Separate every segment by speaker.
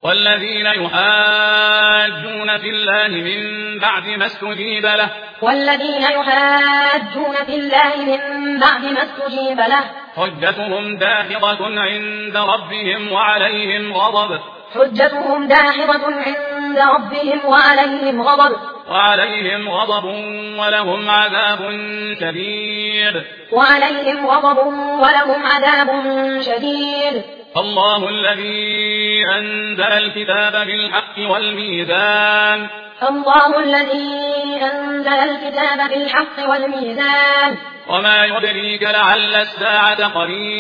Speaker 1: والذين يحاجون في الله من بعد ما استجيب له حجتهم داحضة عند ربهم وعليهم غضب ولهم عذاب شديد الله الذي أنزل الكتاب بالحق والميزان وما يدريك لعل الساعة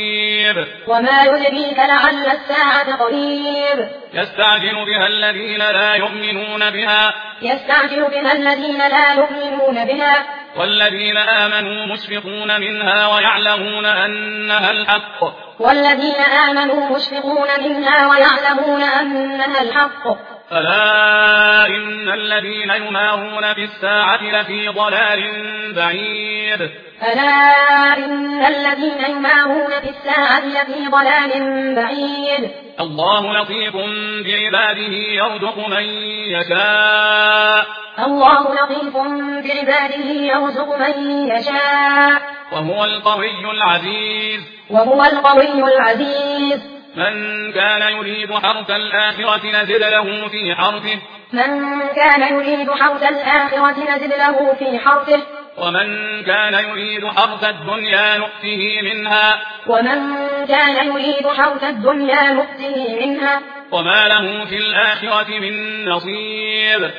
Speaker 1: قريب يستعجل بها الذين لا يؤمنون بها والذين آمنوا مشفقون منها ويعلمون أنها الحق ألا إن الذين يمارون في الساعة لفي ضلال بعيد الله لطيف بعباده يرزق من يشاء وهو القوي العزيز من كان يريد حرث الآخرة نزد له في حرثه ومن كان يريد حرث الدنيا نؤته منها وما له في الآخرة من نصيب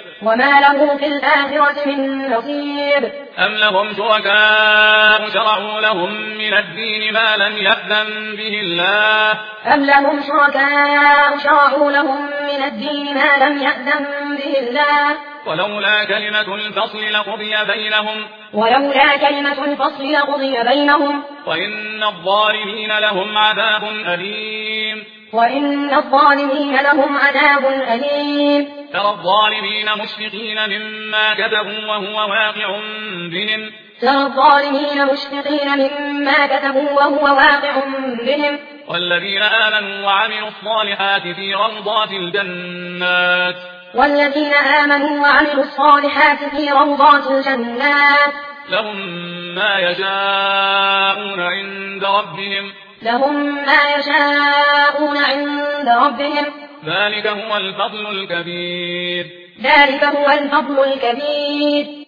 Speaker 1: أم لهم شركاء شرعوا لهم من الدين ما لم يأذن به الله ولولا كلمة الفصل لقضي بينهم وإن الظالمين لهم عذاب أليم ترى الظالمين مشفقين مما كتبوا وهو واقع بهم والذين آمنوا وعملوا الصالحات في روضات الجنات لهم ما يشاءون عند ربهم ذلك هو الفضل الكبير